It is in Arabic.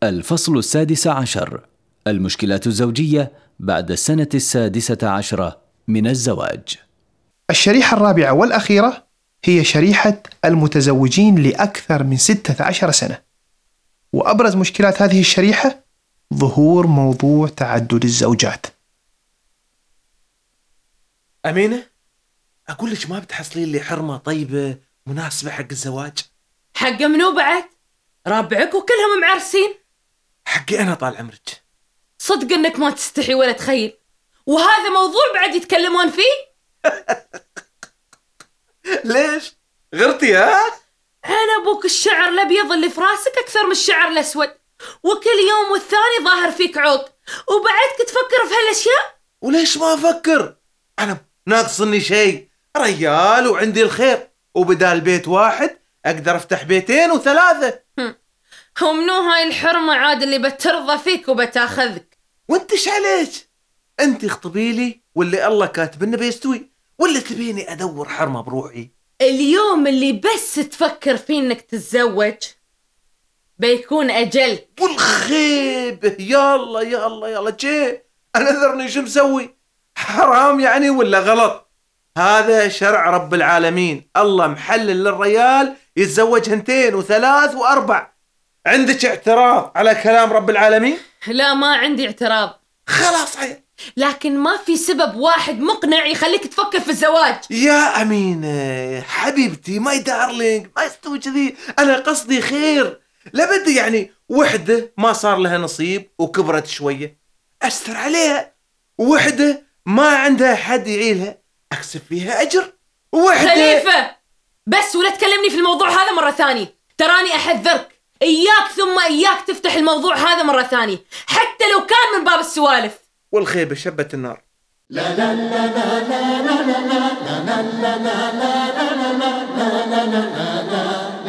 الفصل 16. المشكلات الزوجية بعد السنة 16 من الزواج. الشريحة الرابعة والأخيرة هي شريحة المتزوجين لأكثر من 16 سنة. وأبرز مشكلات هذه الشريحة ظهور موضوع تعدد الزوجات. أمينة، أقول لك ما بتحصلين لي حرمة طيبة مناسبة حق الزواج؟ حق منو بعد؟ ربعك وكلهم معرسين. حقي أنا طال عمرك. صدق انك ما تستحي ولا تخيل، وهذا موضوع بعد يتكلمون فيه؟ ليش؟ غرتي ها؟ أنا أبوك الشعر الأبيض اللي في راسك أكثر من الشعر الأسود، وكل يوم والثاني ظاهر فيك عود، وبعدك تفكر في هالأشياء؟ وليش ما أفكر؟ أنا ناقصني شيء، ريال وعندي الخير، وبدال بيت واحد أقدر أفتح بيتين وثلاثة. ومنو هاي الحرمة عاد اللي بترضى فيك وبتاخذك؟ وانتش عليك؟ انت اخطبي لي واللي الله كاتب انه بيستوي، ولا تبيني أدور حرمة بروحي؟ اليوم اللي بس تفكر فيه انك تتزوج بيكون أجلك. والخيبة يلا يلا يلا جي، أنا ذرني شو مسوي؟ حرام يعني ولا غلط؟ هذا شرع رب العالمين، الله محلل للريال يتزوج 2 و3 و4. عندك اعتراض على كلام رب العالمين؟ لا، ما عندي اعتراض. خلاص عيل، لكن ما في سبب واحد مقنع يخليك تفكر في الزواج. يا أمينة حبيبتي ماي دارلينج، ما يستوي كذي، أنا قصدي خير. لابد يعني وحدة ما صار لها نصيب وكبرت شوية أستر عليها، وحدة ما عندها حد يعيلها أكسب فيها أجر، وحدة خليفة بس ولا تكلمني في الموضوع هذا مرة ثانية. تراني أحذرك، إياك ثم إياك تفتح الموضوع هذا مرة ثانية، حتى لو كان من باب السوالف. والخيبة شبت النار. لا لا لا لا لا لا لا لا لا لا لا لا لا لا لا لا لا